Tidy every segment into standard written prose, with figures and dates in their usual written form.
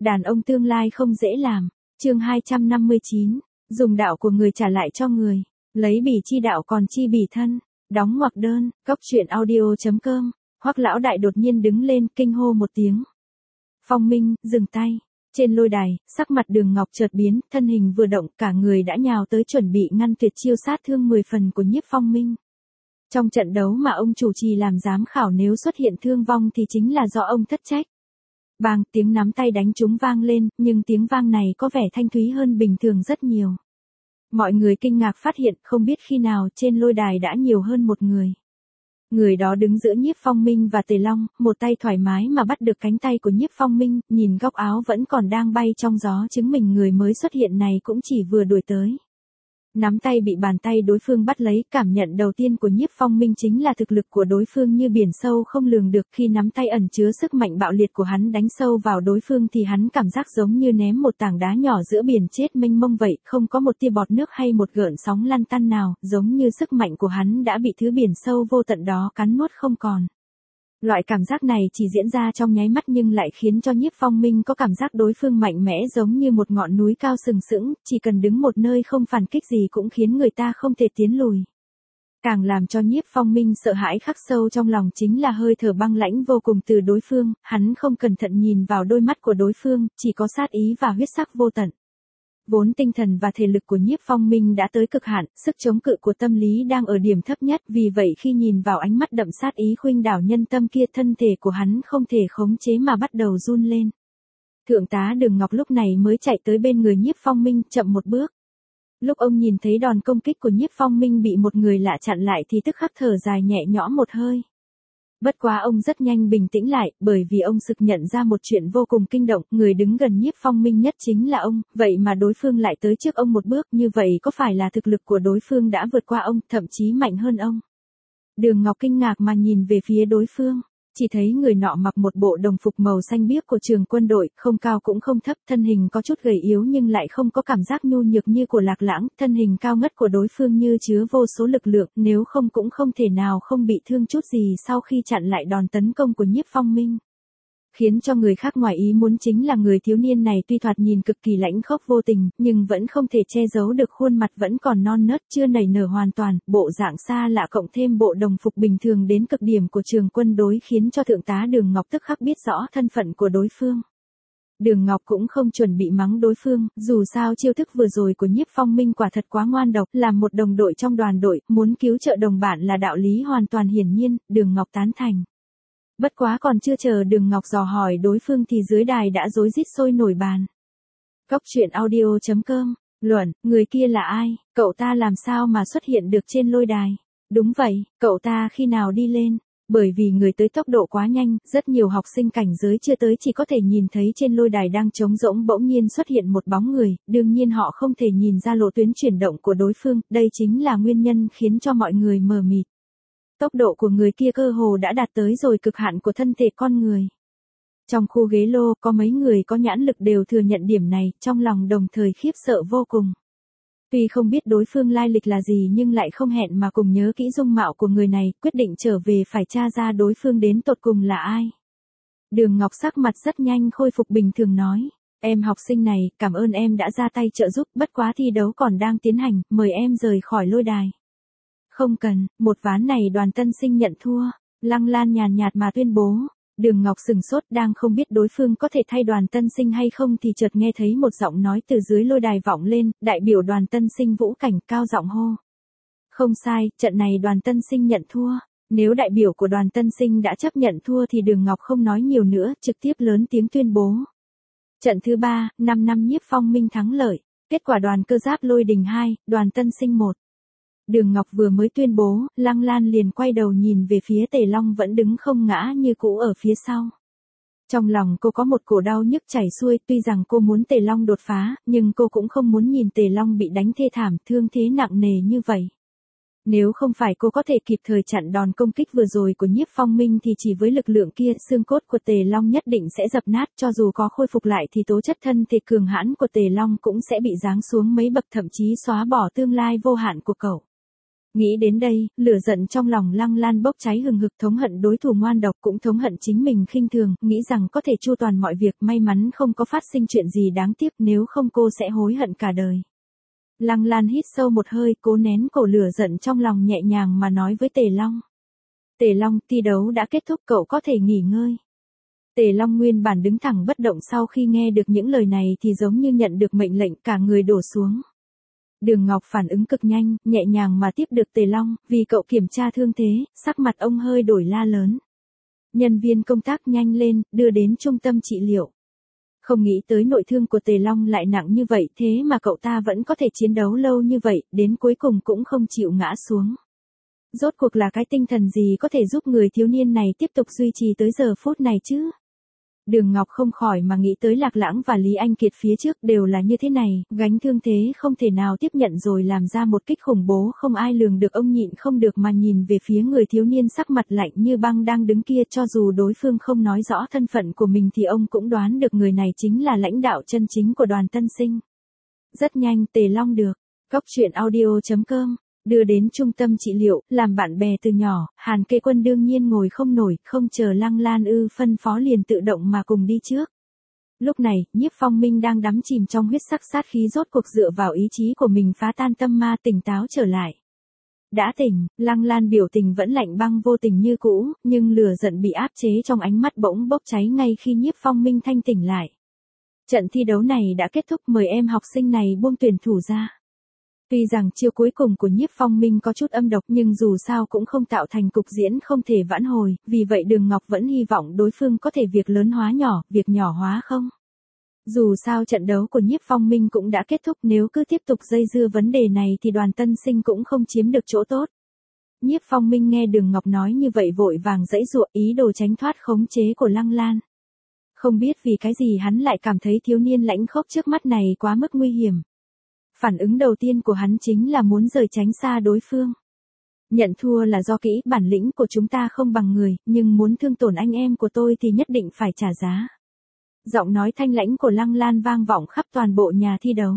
Đàn ông tương lai không dễ làm. Chương 259, dùng đạo của người trả lại cho người. Lấy bỉ chi đạo còn chi bỉ thân. Đóng ngoặc đơn, góc truyện audio.com. Hoắc lão đại đột nhiên đứng lên, kinh hô một tiếng. Phong Minh, dừng tay. Trên lôi đài, sắc mặt Đường Ngọc chợt biến, thân hình vừa động, cả người đã nhào tới chuẩn bị ngăn tuyệt chiêu sát thương 10 phần của Nhiếp Phong Minh. Trong trận đấu mà ông chủ trì làm giám khảo, nếu xuất hiện thương vong thì chính là do ông thất trách. Bang, tiếng nắm tay đánh trúng vang lên, nhưng tiếng vang này có vẻ thanh thúy hơn bình thường rất nhiều. Mọi người kinh ngạc phát hiện, không biết khi nào trên lôi đài đã nhiều hơn một người. Người đó đứng giữa Nhiếp Phong Minh và Tề Long, một tay thoải mái mà bắt được cánh tay của Nhiếp Phong Minh, nhìn góc áo vẫn còn đang bay trong gió, chứng minh người mới xuất hiện này cũng chỉ vừa đuổi tới. Nắm tay bị bàn tay đối phương bắt lấy, cảm nhận đầu tiên của Nhiếp Phong Minh chính là thực lực của đối phương như biển sâu không lường được. Khi nắm tay ẩn chứa sức mạnh bạo liệt của hắn đánh sâu vào đối phương thì hắn cảm giác giống như ném một tảng đá nhỏ giữa biển chết mênh mông vậy, không có một tia bọt nước hay một gợn sóng lăn tăn nào, giống như sức mạnh của hắn đã bị thứ biển sâu vô tận đó cắn nuốt không còn. Loại cảm giác này chỉ diễn ra trong nháy mắt nhưng lại khiến cho Nhiếp Phong Minh có cảm giác đối phương mạnh mẽ giống như một ngọn núi cao sừng sững, chỉ cần đứng một nơi không phản kích gì cũng khiến người ta không thể tiến lùi. Càng làm cho Nhiếp Phong Minh sợ hãi khắc sâu trong lòng chính là hơi thở băng lãnh vô cùng từ đối phương, hắn không cẩn thận nhìn vào đôi mắt của đối phương, chỉ có sát ý và huyết sắc vô tận. Vốn tinh thần và thể lực của Nhiếp Phong Minh đã tới cực hạn, sức chống cự của tâm lý đang ở điểm thấp nhất, vì vậy khi nhìn vào ánh mắt đậm sát ý khuynh đảo nhân tâm kia, thân thể của hắn không thể khống chế mà bắt đầu run lên. Thượng tá Đường Ngọc lúc này mới chạy tới bên người Nhiếp Phong Minh, chậm một bước. Lúc ông nhìn thấy đòn công kích của Nhiếp Phong Minh bị một người lạ chặn lại thì tức khắc thở dài nhẹ nhõm một hơi. Bất quá ông rất nhanh bình tĩnh lại, bởi vì ông sực nhận ra một chuyện vô cùng kinh động, người đứng gần Nhiếp Phong Minh nhất chính là ông, vậy mà đối phương lại tới trước ông một bước, như vậy có phải là thực lực của đối phương đã vượt qua ông, thậm chí mạnh hơn ông? Đường Ngọc kinh ngạc mà nhìn về phía đối phương, chỉ thấy người nọ mặc một bộ đồng phục màu xanh biếc của trường quân đội, không cao cũng không thấp, thân hình có chút gầy yếu nhưng lại không có cảm giác nhu nhược như của Lạc Lãng, thân hình cao ngất của đối phương như chứa vô số lực lượng, nếu không cũng không thể nào không bị thương chút gì sau khi chặn lại đòn tấn công của Nhiếp Phong Minh. Khiến cho người khác ngoài ý muốn chính là người thiếu niên này tuy thoạt nhìn cực kỳ lãnh khốc vô tình, nhưng vẫn không thể che giấu được khuôn mặt vẫn còn non nớt chưa nảy nở hoàn toàn, bộ dạng xa lạ cộng thêm bộ đồng phục bình thường đến cực điểm của trường quân đối khiến cho thượng tá Đường Ngọc tức khắc biết rõ thân phận của đối phương. Đường Ngọc cũng không chuẩn bị mắng đối phương, dù sao chiêu thức vừa rồi của Nhiếp Phong Minh quả thật quá ngoan độc, làm một đồng đội trong đoàn đội, muốn cứu trợ đồng bạn là đạo lý hoàn toàn hiển nhiên, Đường Ngọc tán thành. Bất quá còn chưa chờ Đường Ngọc dò hỏi đối phương thì dưới đài đã rối rít sôi nổi bàn. Góc truyện audio.com, luận, người kia là ai, cậu ta làm sao mà xuất hiện được trên lôi đài? Đúng vậy, cậu ta khi nào đi lên? Bởi vì người tới tốc độ quá nhanh, rất nhiều học sinh cảnh giới chưa tới chỉ có thể nhìn thấy trên lôi đài đang trống rỗng bỗng nhiên xuất hiện một bóng người, đương nhiên họ không thể nhìn ra lộ tuyến chuyển động của đối phương, đây chính là nguyên nhân khiến cho mọi người mờ mịt. Tốc độ của người kia cơ hồ đã đạt tới rồi cực hạn của thân thể con người. Trong khu ghế lô có mấy người có nhãn lực đều thừa nhận điểm này, trong lòng đồng thời khiếp sợ vô cùng. Tuy không biết đối phương lai lịch là gì nhưng lại không hẹn mà cùng nhớ kỹ dung mạo của người này, quyết định trở về phải tra ra đối phương đến tột cùng là ai. Đường Ngọc sắc mặt rất nhanh khôi phục bình thường nói, em học sinh này, cảm ơn em đã ra tay trợ giúp, bất quá thi đấu còn đang tiến hành, mời em rời khỏi lôi đài. Không cần, một ván này Đoàn Tân Sinh nhận thua, Lăng Lan nhàn nhạt mà tuyên bố. Đường Ngọc sừng sốt đang không biết đối phương có thể thay Đoàn Tân Sinh hay không thì chợt nghe thấy một giọng nói từ dưới lôi đài vọng lên, đại biểu Đoàn Tân Sinh Vũ Cảnh cao giọng hô. Không sai, trận này Đoàn Tân Sinh nhận thua. Nếu đại biểu của Đoàn Tân Sinh đã chấp nhận thua thì Đường Ngọc không nói nhiều nữa, trực tiếp lớn tiếng tuyên bố. Trận thứ 3, 5 năm Nhiếp Phong Minh thắng lợi. Kết quả Đoàn Cơ Giáp Lôi Đình 2, Đoàn Tân Sinh 1. Đường Ngọc vừa mới tuyên bố, Lăng Lan liền quay đầu nhìn về phía Tề Long vẫn đứng không ngã như cũ ở phía sau. Trong lòng cô có một cổ đau nhức chảy xuôi, tuy rằng cô muốn Tề Long đột phá, nhưng cô cũng không muốn nhìn Tề Long bị đánh thê thảm, thương thế nặng nề như vậy. Nếu không phải cô có thể kịp thời chặn đòn công kích vừa rồi của Nhiếp Phong Minh thì chỉ với lực lượng kia, xương cốt của Tề Long nhất định sẽ dập nát, cho dù có khôi phục lại thì tố chất thân thể cường hãn của Tề Long cũng sẽ bị giáng xuống mấy bậc, thậm chí xóa bỏ tương lai vô hạn của cậu. Nghĩ đến đây, lửa giận trong lòng Lăng Lan bốc cháy hừng hực, thống hận đối thủ ngoan độc, cũng thống hận chính mình khinh thường, nghĩ rằng có thể chu toàn mọi việc, may mắn không có phát sinh chuyện gì đáng tiếc, nếu không cô sẽ hối hận cả đời. Lăng Lan hít sâu một hơi, cố nén cổ lửa giận trong lòng, nhẹ nhàng mà nói với Tề Long. Tề Long, thi đấu đã kết thúc, cậu có thể nghỉ ngơi. Tề Long nguyên bản đứng thẳng bất động, sau khi nghe được những lời này thì giống như nhận được mệnh lệnh, cả người đổ xuống. Đường Ngọc phản ứng cực nhanh, nhẹ nhàng mà tiếp được Tề Long, vì cậu kiểm tra thương thế, sắc mặt ông hơi đổi, la lớn. Nhân viên công tác nhanh lên, đưa đến trung tâm trị liệu. Không nghĩ tới nội thương của Tề Long lại nặng như vậy, thế mà cậu ta vẫn có thể chiến đấu lâu như vậy, đến cuối cùng cũng không chịu ngã xuống. Rốt cuộc là cái tinh thần gì có thể giúp người thiếu niên này tiếp tục duy trì tới giờ phút này chứ? Đường Ngọc không khỏi mà nghĩ tới Lạc Lãng và Lý Anh Kiệt phía trước đều là như thế này, gánh thương thế không thể nào tiếp nhận rồi làm ra một kích khủng bố không ai lường được. Ông nhịn không được mà nhìn về phía người thiếu niên sắc mặt lạnh như băng đang đứng kia, cho dù đối phương không nói rõ thân phận của mình thì ông cũng đoán được người này chính là lãnh đạo chân chính của Đoàn Tân Sinh. Rất nhanh Tề Long được Cốc.audio.com đưa đến trung tâm trị liệu, làm bạn bè từ nhỏ, Hàn Kế Quân đương nhiên ngồi không nổi, không chờ Lăng Lan phân phó liền tự động mà cùng đi trước. Lúc này, Nhiếp Phong Minh đang đắm chìm trong huyết sắc sát khí, rốt cuộc dựa vào ý chí của mình phá tan tâm ma, tỉnh táo trở lại. Đã tỉnh, Lăng Lan biểu tình vẫn lạnh băng vô tình như cũ, nhưng lửa giận bị áp chế trong ánh mắt bỗng bốc cháy ngay khi Nhiếp Phong Minh thanh tỉnh lại. Trận thi đấu này đã kết thúc, mời em học sinh này buông tuyển thủ ra. Tuy rằng chiêu cuối cùng của Nhiếp Phong Minh có chút âm độc nhưng dù sao cũng không tạo thành cục diễn không thể vãn hồi, vì vậy Đường Ngọc vẫn hy vọng đối phương có thể việc lớn hóa nhỏ, việc nhỏ hóa không. Dù sao trận đấu của Nhiếp Phong Minh cũng đã kết thúc, nếu cứ tiếp tục dây dưa vấn đề này thì Đoàn Tân Sinh cũng không chiếm được chỗ tốt. Nhiếp Phong Minh nghe Đường Ngọc nói như vậy vội vàng giãy giụa, ý đồ tránh thoát khống chế của Lăng Lan. Không biết vì cái gì hắn lại cảm thấy thiếu niên lãnh khốc trước mắt này quá mức nguy hiểm. Phản ứng đầu tiên của hắn chính là muốn rời tránh xa đối phương. Nhận thua là do kỹ, bản lĩnh của chúng ta không bằng người, nhưng muốn thương tổn anh em của tôi thì nhất định phải trả giá. Giọng nói thanh lãnh của Lăng Lan vang vọng khắp toàn bộ nhà thi đấu.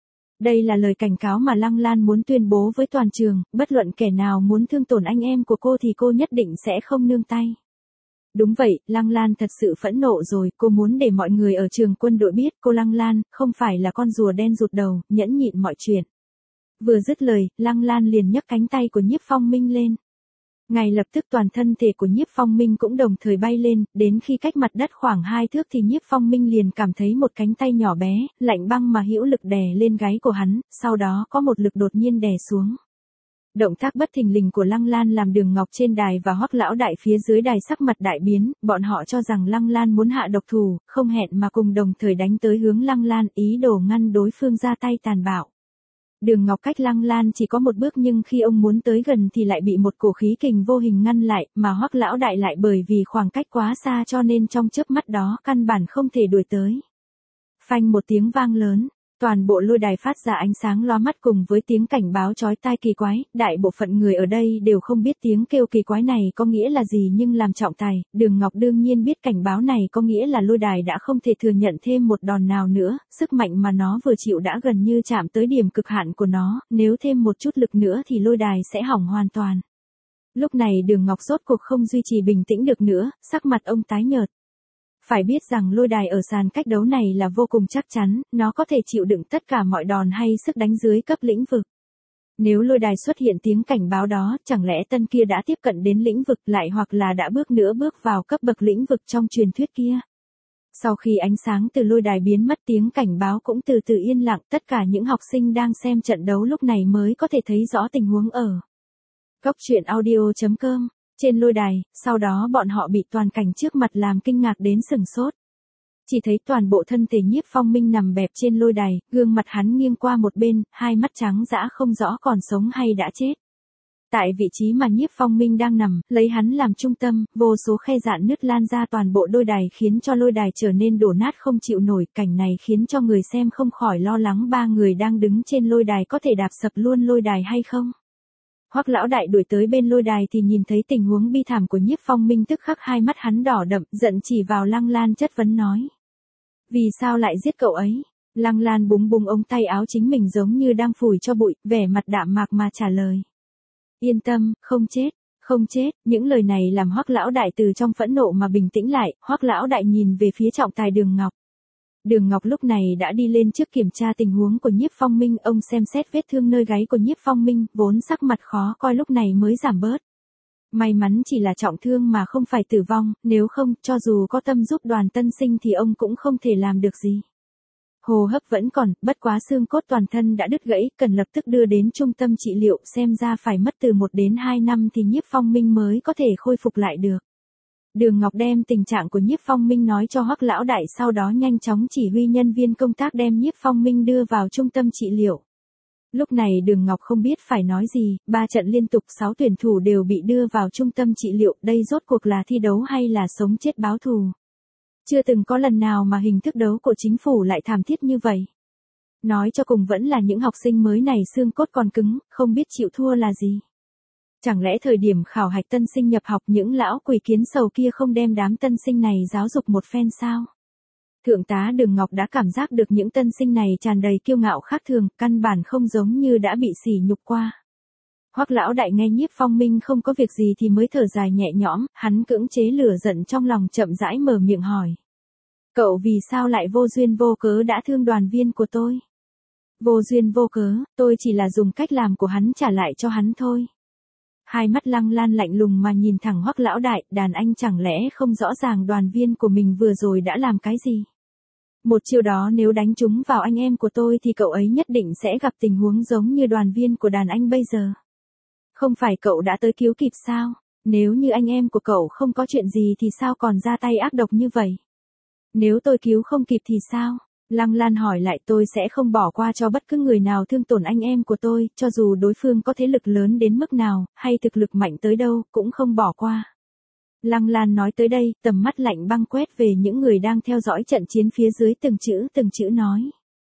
Đây là lời cảnh cáo mà Lăng Lan muốn tuyên bố với toàn trường, bất luận kẻ nào muốn thương tổn anh em của cô thì cô nhất định sẽ không nương tay. Đúng vậy, Lăng Lan thật sự phẫn nộ rồi, cô muốn để mọi người ở trường quân đội biết cô Lăng Lan không phải là con rùa đen rụt đầu, nhẫn nhịn mọi chuyện. Vừa dứt lời, Lăng Lan liền nhấc cánh tay của Nhiếp Phong Minh lên. Ngay lập tức toàn thân thể của Nhiếp Phong Minh cũng đồng thời bay lên, đến khi cách mặt đất khoảng 2 thước thì Nhiếp Phong Minh liền cảm thấy một cánh tay nhỏ bé, lạnh băng mà hữu lực đè lên gáy của hắn, sau đó có một lực đột nhiên đè xuống. Động tác bất thình lình của Lăng Lan làm Đường Ngọc trên đài và Hoắc lão đại phía dưới đài sắc mặt đại biến, bọn họ cho rằng Lăng Lan muốn hạ độc thủ, không hẹn mà cùng đồng thời đánh tới hướng Lăng Lan, ý đồ ngăn đối phương ra tay tàn bạo. Đường Ngọc cách Lăng Lan chỉ có một bước nhưng khi ông muốn tới gần thì lại bị một cổ khí kình vô hình ngăn lại, mà Hoắc lão đại lại bởi vì khoảng cách quá xa cho nên trong chớp mắt đó căn bản không thể đuổi tới. Phanh một tiếng vang lớn. Toàn bộ lôi đài phát ra ánh sáng loa mắt cùng với tiếng cảnh báo chói tai kỳ quái, đại bộ phận người ở đây đều không biết tiếng kêu kỳ quái này có nghĩa là gì nhưng làm trọng tài, Đường Ngọc đương nhiên biết cảnh báo này có nghĩa là lôi đài đã không thể thừa nhận thêm một đòn nào nữa, sức mạnh mà nó vừa chịu đã gần như chạm tới điểm cực hạn của nó, nếu thêm một chút lực nữa thì lôi đài sẽ hỏng hoàn toàn. Lúc này Đường Ngọc rốt cuộc không duy trì bình tĩnh được nữa, sắc mặt ông tái nhợt. Phải biết rằng lôi đài ở sàn cách đấu này là vô cùng chắc chắn, nó có thể chịu đựng tất cả mọi đòn hay sức đánh dưới cấp lĩnh vực. Nếu lôi đài xuất hiện tiếng cảnh báo đó, chẳng lẽ tên kia đã tiếp cận đến lĩnh vực lại hoặc là đã bước vào cấp bậc lĩnh vực trong truyền thuyết kia. Sau khi ánh sáng từ lôi đài biến mất, tiếng cảnh báo cũng từ từ yên lặng, tất cả những học sinh đang xem trận đấu lúc này mới có thể thấy rõ tình huống ở Cốc.audio.com. Trên lôi đài, sau đó bọn họ bị toàn cảnh trước mặt làm kinh ngạc đến sửng sốt. Chỉ thấy toàn bộ thân thể Nhiếp Phong Minh nằm bẹp trên lôi đài, gương mặt hắn nghiêng qua một bên, hai mắt trắng dã không rõ còn sống hay đã chết. Tại vị trí mà Nhiếp Phong Minh đang nằm, lấy hắn làm trung tâm, vô số khe rạn nứt lan ra toàn bộ lôi đài khiến cho lôi đài trở nên đổ nát không chịu nổi. Cảnh này khiến cho người xem không khỏi lo lắng ba người đang đứng trên lôi đài có thể đạp sập luôn lôi đài hay không. Hoắc lão đại đuổi tới bên lôi đài thì nhìn thấy tình huống bi thảm của Nhiếp Phong Minh, tức khắc hai mắt hắn đỏ đậm, giận chỉ vào Lăng Lan chất vấn nói. Vì sao lại giết cậu ấy? Lăng Lan búng búng ống tay áo chính mình giống như đang phủi cho bụi, vẻ mặt đạm mạc mà trả lời. Yên tâm, không chết, không chết, những lời này làm Hoắc lão đại từ trong phẫn nộ mà bình tĩnh lại, Hoắc lão đại nhìn về phía trọng tài Đường Ngọc. Đường Ngọc lúc này đã đi lên trước kiểm tra tình huống của Nhiếp Phong Minh, ông xem xét vết thương nơi gáy của Nhiếp Phong Minh, vốn sắc mặt khó coi lúc này mới giảm bớt. May mắn chỉ là trọng thương mà không phải tử vong, nếu không, cho dù có tâm giúp Đoàn Tân Sinh thì ông cũng không thể làm được gì. Hô hấp vẫn còn, bất quá xương cốt toàn thân đã đứt gãy, cần lập tức đưa đến trung tâm trị liệu, xem ra phải mất từ 1 đến 2 năm thì Nhiếp Phong Minh mới có thể khôi phục lại được. Đường Ngọc đem tình trạng của Nhiếp Phong Minh nói cho Hoắc lão đại, sau đó nhanh chóng chỉ huy nhân viên công tác đem Nhiếp Phong Minh đưa vào trung tâm trị liệu. Lúc này Đường Ngọc không biết phải nói gì, 3 trận liên tục 6 tuyển thủ đều bị đưa vào trung tâm trị liệu, đây rốt cuộc là thi đấu hay là sống chết báo thù. Chưa từng có lần nào mà hình thức đấu của chính phủ lại thảm thiết như vậy. Nói cho cùng vẫn là những học sinh mới này xương cốt còn cứng, không biết chịu thua là gì. Chẳng lẽ thời điểm khảo hạch tân sinh nhập học những lão quỷ kiến sầu kia không đem đám tân sinh này giáo dục một phen sao? Thượng tá Đường Ngọc đã cảm giác được những tân sinh này tràn đầy kiêu ngạo khác thường, căn bản không giống như đã bị sỉ nhục qua. Hoắc lão đại nghe Nhiếp Phong Minh không có việc gì thì mới thở dài nhẹ nhõm, hắn cưỡng chế lửa giận trong lòng, chậm rãi mở miệng hỏi. Cậu vì sao lại vô duyên vô cớ đã thương đoàn viên của tôi? Vô duyên vô cớ, tôi chỉ là dùng cách làm của hắn trả lại cho hắn thôi. Hai mắt Lăng Lan lạnh lùng mà nhìn thẳng Hoắc lão đại, đàn anh chẳng lẽ không rõ ràng đoàn viên của mình vừa rồi đã làm cái gì? Một chiêu đó nếu đánh trúng vào anh em của tôi thì cậu ấy nhất định sẽ gặp tình huống giống như đoàn viên của đàn anh bây giờ. Không phải cậu đã tới cứu kịp sao? Nếu như anh em của cậu không có chuyện gì thì sao còn ra tay ác độc như vậy? Nếu tôi cứu không kịp thì sao? Lăng Lan hỏi lại, tôi sẽ không bỏ qua cho bất cứ người nào thương tổn anh em của tôi, cho dù đối phương có thế lực lớn đến mức nào, hay thực lực mạnh tới đâu, cũng không bỏ qua. Lăng Lan nói tới đây, tầm mắt lạnh băng quét về những người đang theo dõi trận chiến phía dưới, từng chữ nói.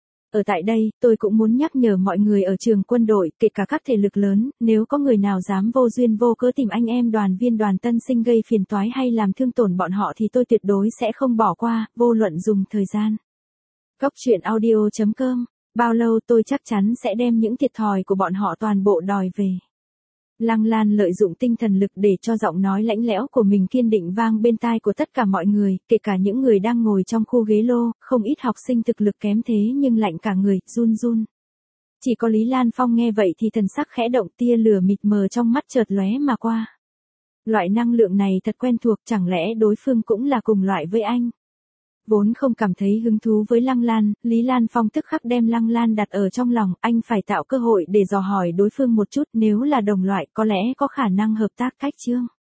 Ở tại đây, tôi cũng muốn nhắc nhở mọi người ở trường quân đội, kể cả các thể lực lớn, nếu có người nào dám vô duyên vô cớ tìm anh em đoàn viên Đoàn Tân Sinh gây phiền toái hay làm thương tổn bọn họ thì tôi tuyệt đối sẽ không bỏ qua, vô luận dùng thời gian. Góc truyện audio.com, bao lâu tôi chắc chắn sẽ đem những thiệt thòi của bọn họ toàn bộ đòi về. Lăng Lan lợi dụng tinh thần lực để cho giọng nói lạnh lẽo của mình kiên định vang bên tai của tất cả mọi người, kể cả những người đang ngồi trong khu ghế lô, không ít học sinh thực lực kém thế nhưng lạnh cả người, run run. Chỉ có Lý Lan Phong nghe vậy thì thần sắc khẽ động, tia lửa mịt mờ trong mắt chợt lóe mà qua. Loại năng lượng này thật quen thuộc, chẳng lẽ đối phương cũng là cùng loại với anh? Vốn không cảm thấy hứng thú với Lăng Lan, Lý Lan Phong tức khắc đem Lăng Lan đặt ở trong lòng, anh phải tạo cơ hội để dò hỏi đối phương một chút, nếu là đồng loại có lẽ có khả năng hợp tác cách chương.